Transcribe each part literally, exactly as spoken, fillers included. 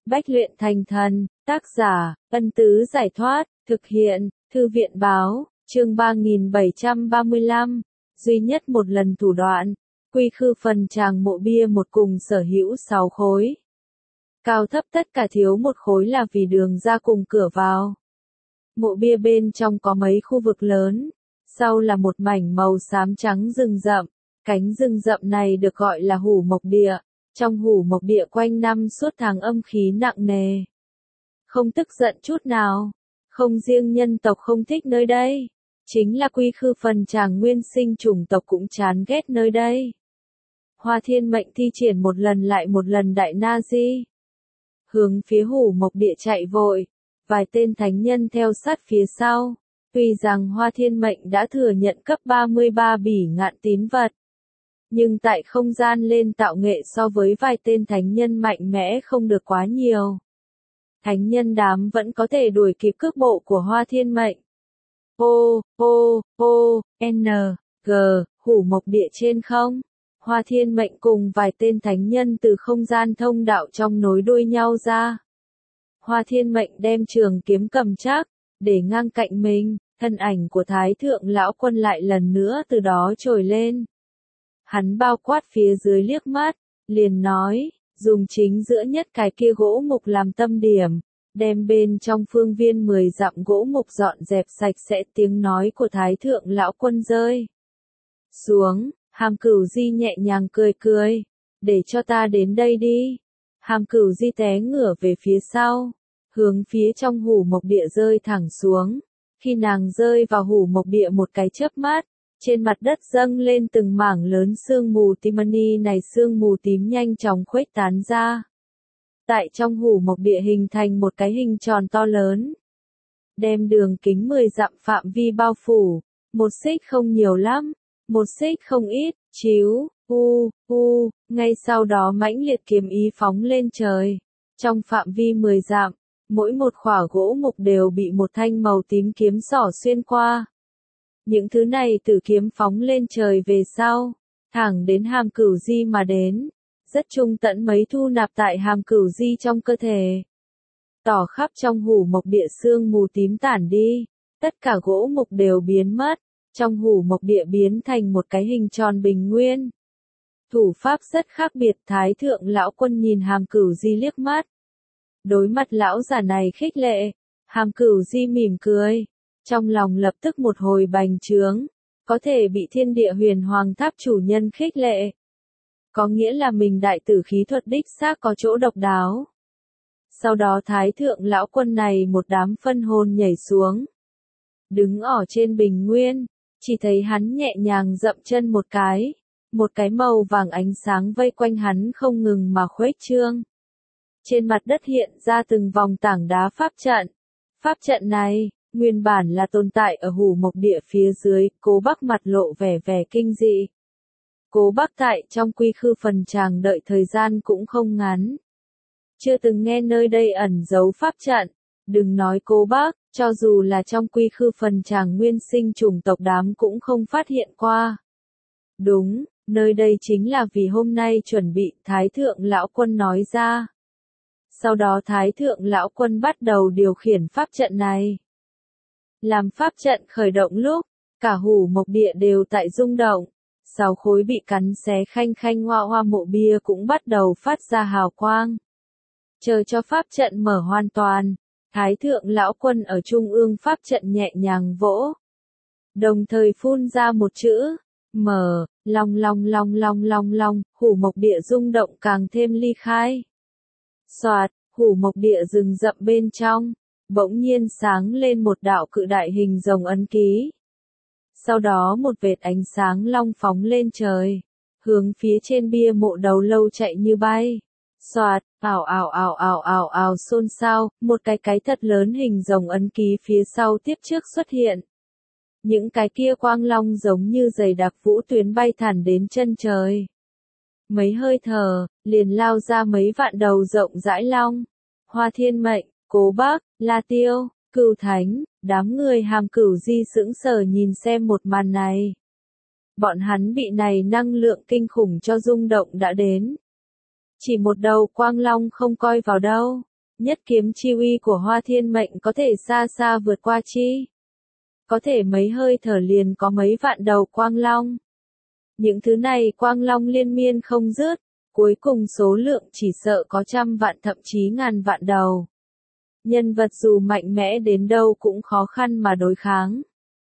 Bách luyện thành thần, tác giả, Ân Tứ Giải Thoát, thực hiện, Thư viện Báo, chương ba nghìn bảy trăm ba mươi lăm, duy nhất một lần thủ đoạn, quy khư phần tràng mộ bia một cùng sở hữu sáu khối. Cao thấp tất cả thiếu một khối là vì đường ra cùng cửa vào. Mộ bia bên trong có mấy khu vực lớn, sau là một mảnh màu xám trắng rừng rậm, cánh rừng rậm này được gọi là hủ mộc địa. Trong hủ mộc địa quanh năm suốt tháng âm khí nặng nề. Không tức giận chút nào. Không riêng nhân tộc không thích nơi đây. Chính là quy khư phần tràng nguyên sinh chủng tộc cũng chán ghét nơi đây. Hoa Thiên Mệnh thi triển một lần lại một lần đại na di. Hướng phía hủ mộc địa chạy vội. Vài tên thánh nhân theo sát phía sau. Tuy rằng Hoa Thiên Mệnh đã thừa nhận cấp ba mươi ba bỉ ngạn tín vật. Nhưng tại không gian lên tạo nghệ so với vài tên thánh nhân mạnh mẽ không được quá nhiều. Thánh nhân đám vẫn có thể đuổi kịp cước bộ của Hoa Thiên Mệnh. O, O, O, N, G, hủ mộc địa trên không. Hoa Thiên Mệnh cùng vài tên thánh nhân từ không gian thông đạo trong nối đuôi nhau ra. Hoa Thiên Mệnh đem trường kiếm cầm chắc, để ngang cạnh mình, thân ảnh của Thái Thượng Lão Quân lại lần nữa từ đó trồi lên. Hắn bao quát phía dưới liếc mắt, liền nói, dùng chính giữa nhất cái kia gỗ mục làm tâm điểm, đem bên trong phương viên mười dặm gỗ mục dọn dẹp sạch sẽ. Tiếng nói của Thái Thượng Lão Quân rơi xuống, Hàm Cửu Di nhẹ nhàng cười cười, để cho ta đến đây đi. Hàm Cửu Di té ngửa về phía sau, hướng phía trong hủ mộc địa rơi thẳng xuống. Khi nàng rơi vào hủ mộc địa một cái chớp mắt, trên mặt đất dâng lên từng mảng lớn sương mù tím. Mani này sương mù tím nhanh chóng khuếch tán ra. Tại trong hủ mộc địa hình thành một cái hình tròn to lớn. Đem đường kính mười dặm phạm vi bao phủ. Một xích không nhiều lắm. Một xích không ít. Chíu, u, u. Ngay sau đó mãnh liệt kiếm ý phóng lên trời. Trong phạm vi mười dặm, mỗi một khỏa gỗ mục đều bị một thanh màu tím kiếm xỏ xuyên qua. Những thứ này từ kiếm phóng lên trời về sau, thẳng đến Hàm Cửu Di mà đến, rất trung tận mấy thu nạp tại Hàm Cửu Di trong cơ thể. Tỏ khắp trong hủ mộc địa sương mù tím tản đi, tất cả gỗ mục đều biến mất, trong hủ mộc địa biến thành một cái hình tròn bình nguyên. Thủ pháp rất khác biệt. Thái Thượng Lão Quân nhìn Hàm Cửu Di liếc mắt. Đối mặt lão già này khích lệ, Hàm Cửu Di mỉm cười. Trong lòng lập tức một hồi bành trướng, có thể bị thiên địa huyền hoàng tháp chủ nhân khích lệ. Có nghĩa là mình đại tử khí thuật đích xác có chỗ độc đáo. Sau đó Thái Thượng Lão Quân này một đám phân hồn nhảy xuống. Đứng ở trên bình nguyên, chỉ thấy hắn nhẹ nhàng dậm chân một cái. Một cái màu vàng ánh sáng vây quanh hắn không ngừng mà khuếch trương. Trên mặt đất hiện ra từng vòng tảng đá pháp trận. Pháp trận này nguyên bản là tồn tại ở hủ mộc địa phía dưới. Cố Bắc mặt lộ vẻ vẻ kinh dị. Cố Bắc tại trong quy khư phần tràng đợi thời gian cũng không ngắn. Chưa từng nghe nơi đây ẩn giấu pháp trận. Đừng nói Cố Bắc, cho dù là trong quy khư phần tràng nguyên sinh chủng tộc đám cũng không phát hiện qua. Đúng, nơi đây chính là vì hôm nay chuẩn bị. Thái Thượng Lão Quân nói ra. Sau đó Thái Thượng Lão Quân bắt đầu điều khiển pháp trận này. Làm pháp trận khởi động lúc, cả hủ mộc địa đều tại rung động. Sáu khối bị cắn xé khanh khanh hoa hoa mộ bia cũng bắt đầu phát ra hào quang. Chờ cho pháp trận mở hoàn toàn, Thái Thượng Lão Quân ở trung ương pháp trận nhẹ nhàng vỗ. Đồng thời phun ra một chữ, mở, long long long long long long, hủ mộc địa rung động càng thêm ly khai. Soạt, hủ mộc địa rừng rậm bên trong, bỗng nhiên sáng lên một đạo cự đại hình rồng ấn ký. Sau đó một vệt ánh sáng long phóng lên trời, hướng phía trên bia mộ đầu lâu chạy như bay. Soạt, ảo ảo ảo ảo ảo ảo xôn xao, một cái cái thật lớn hình rồng ấn ký phía sau tiếp trước xuất hiện. Những cái kia quang long giống như dày đặc vũ tuyến bay thẳng đến chân trời. Mấy hơi thở, liền lao ra mấy vạn đầu rộng rãi long. Hoa Thiên Mệnh, Cố Bắc, La Tiêu, Cửu Thánh, đám người Hàm Cửu Di sững sờ nhìn xem một màn này. Bọn hắn bị này năng lượng kinh khủng cho rung động đã đến. Chỉ một đầu quang long không coi vào đâu, Nhất kiếm chi uy của Hoa Thiên Mệnh có thể xa xa vượt qua chi. Có thể mấy hơi thở liền có mấy vạn đầu quang long. Những thứ này quang long liên miên không dứt, cuối cùng số lượng chỉ sợ có trăm vạn thậm chí ngàn vạn đầu. Nhân vật dù mạnh mẽ đến đâu cũng khó khăn mà đối kháng.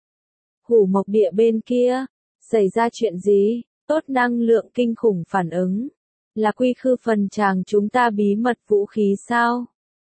Hủ Mộc Địa bên kia, xảy ra chuyện gì? Tốt năng lượng kinh khủng phản ứng. Là Quy Khư Phần Tràng chúng ta bí mật vũ khí sao?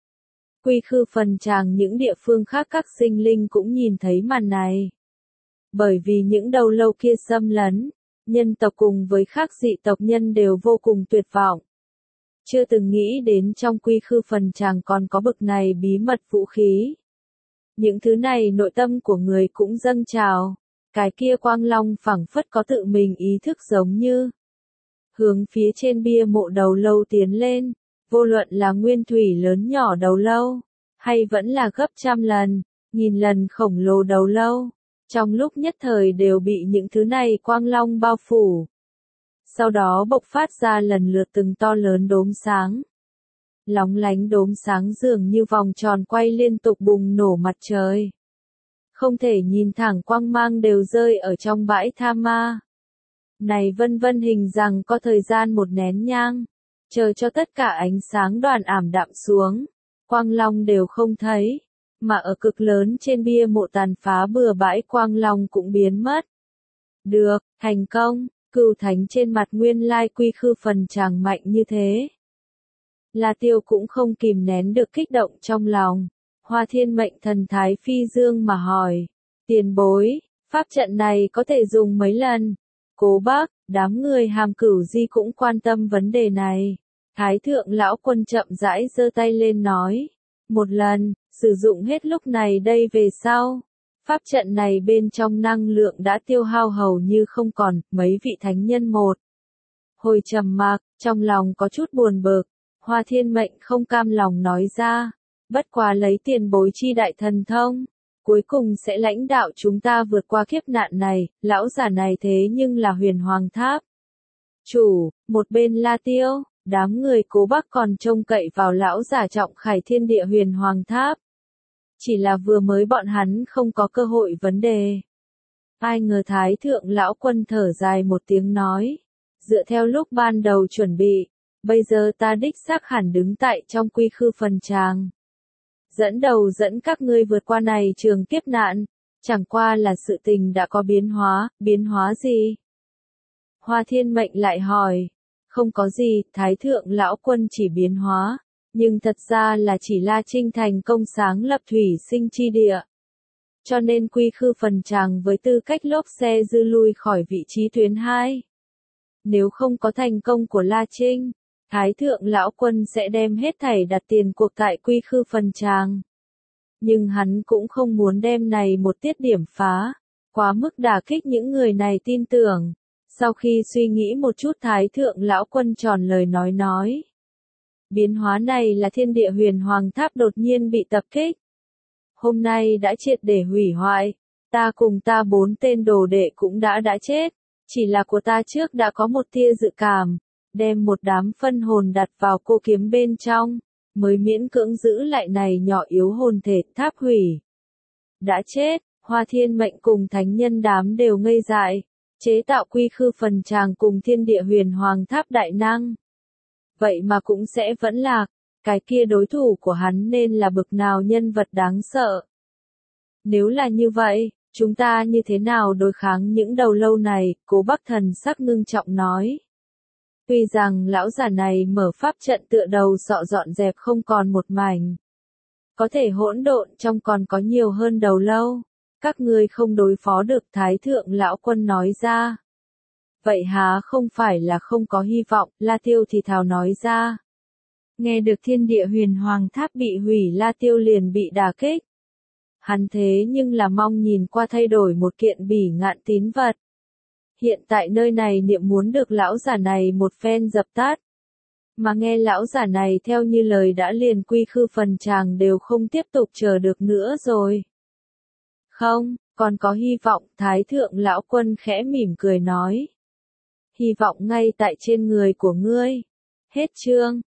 Quy Khư Phần Tràng những địa phương khác các sinh linh cũng nhìn thấy màn này. Bởi vì những đầu lâu kia xâm lấn, nhân tộc cùng với khác dị tộc nhân đều vô cùng tuyệt vọng. Chưa từng nghĩ đến trong Quy Khư Phần Tràng còn có bực này bí mật vũ khí. Những thứ này nội tâm của người cũng dâng trào. Cái kia quang long phảng phất có tự mình ý thức giống như. Hướng phía trên bia mộ đầu lâu tiến lên, vô luận là nguyên thủy lớn nhỏ đầu lâu, hay vẫn là gấp trăm lần, nghìn lần khổng lồ đầu lâu, trong lúc nhất thời đều bị những thứ này quang long bao phủ. Sau đó bộc phát ra lần lượt từng to lớn đốm sáng. Lóng lánh đốm sáng dường như vòng tròn quay liên tục bùng nổ mặt trời. Không thể nhìn thẳng quang mang đều rơi ở trong bãi tha ma. Này vân vân hình rằng có thời gian một nén nhang, chờ cho tất cả ánh sáng đoàn ảm đạm xuống, quang long đều không thấy, mà ở cực lớn trên bia mộ tàn phá bừa bãi quang long cũng biến mất. Được, thành công, cửu thánh trên mặt nguyên lai Quy Khư Phần Tràng mạnh như thế. La Tiêu cũng không kìm nén được kích động trong lòng. Hoa Thiên Mệnh thần thái phi dương mà hỏi, tiền bối, pháp trận này có thể dùng mấy lần? Cố Bác, đám người Hàm Cửu Di cũng quan tâm vấn đề này. Thái thượng lão quân chậm rãi giơ tay lên nói, một lần, sử dụng hết lúc này đây về sau. Pháp trận này bên trong năng lượng đã tiêu hao hầu như không còn, mấy vị thánh nhân một. Hồi trầm mặc, trong lòng có chút buồn bực, Hoa Thiên Mệnh không cam lòng nói ra. Bất quá lấy tiền bối chi đại thần thông, cuối cùng sẽ lãnh đạo chúng ta vượt qua kiếp nạn này, lão giả này thế nhưng là Huyền Hoàng Tháp. Chủ, một bên La Tiêu, đám người Cố Bác còn trông cậy vào lão giả trọng khải thiên địa Huyền Hoàng Tháp. Chỉ là vừa mới bọn hắn không có cơ hội vấn đề. Ai ngờ Thái thượng lão quân thở dài một tiếng nói, dựa theo lúc ban đầu chuẩn bị, bây giờ ta đích xác hẳn đứng tại trong Quy Khư Phần Tràng. Dẫn đầu dẫn các ngươi vượt qua này trường kiếp nạn, chẳng qua là sự tình đã có biến hóa, biến hóa gì? Hoa Thiên Mệnh lại hỏi, không có gì, Thái thượng lão quân chỉ biến hóa, nhưng thật ra là chỉ La Trinh thành công sáng lập thủy sinh chi địa. Cho nên Quy Khư Phần Tràng với tư cách lốp xe dư lui khỏi vị trí tuyến hai. Nếu không có thành công của La Trinh, Thái thượng lão quân sẽ đem hết thảy đặt tiền cuộc tại Quy Khư Phần Tràng. Nhưng hắn cũng không muốn đem này một tiết điểm phá, quá mức đả kích những người này tin tưởng. Sau khi suy nghĩ một chút Thái thượng lão quân tròn lời nói nói. Biến hóa này là thiên địa Huyền Hoàng Tháp đột nhiên bị tập kích. Hôm nay đã triệt để hủy hoại, ta cùng ta bốn tên đồ đệ cũng đã đã chết, chỉ là của ta trước đã có một tia dự cảm. Đem một đám phân hồn đặt vào cô kiếm bên trong, mới miễn cưỡng giữ lại này nhỏ yếu hồn thể tháp hủy. Đã chết, Hoa Thiên Mệnh cùng thánh nhân đám đều ngây dại, chế tạo Quy Khư Phần Tràng cùng thiên địa Huyền Hoàng Tháp đại năng. Vậy mà cũng sẽ vẫn lạc, cái kia đối thủ của hắn nên là bực nào nhân vật đáng sợ. Nếu là như vậy, chúng ta như thế nào đối kháng những đầu lâu này, Cố Bác thần sắc ngưng trọng nói. Tuy rằng lão giả này mở pháp trận tựa đầu sọ dọn dẹp không còn một mảnh. Có thể hỗn độn trong còn có nhiều hơn đầu lâu. Các ngươi không đối phó được Thái thượng lão quân nói ra. Vậy há không phải là không có hy vọng, La Tiêu thì thào nói ra. Nghe được thiên địa Huyền Hoàng Tháp bị hủy, La Tiêu liền bị đả kích. Hắn thế nhưng là mong nhìn qua thay đổi một kiện bỉ ngạn tín vật. Hiện tại nơi này niệm muốn được lão giả này một phen dập tắt. Mà nghe lão giả này theo như lời đã liền Quy Khư Phần Tràng đều không tiếp tục chờ được nữa rồi. Không, còn có hy vọng, Thái thượng lão quân khẽ mỉm cười nói. Hy vọng ngay tại trên người của ngươi. Hết chương.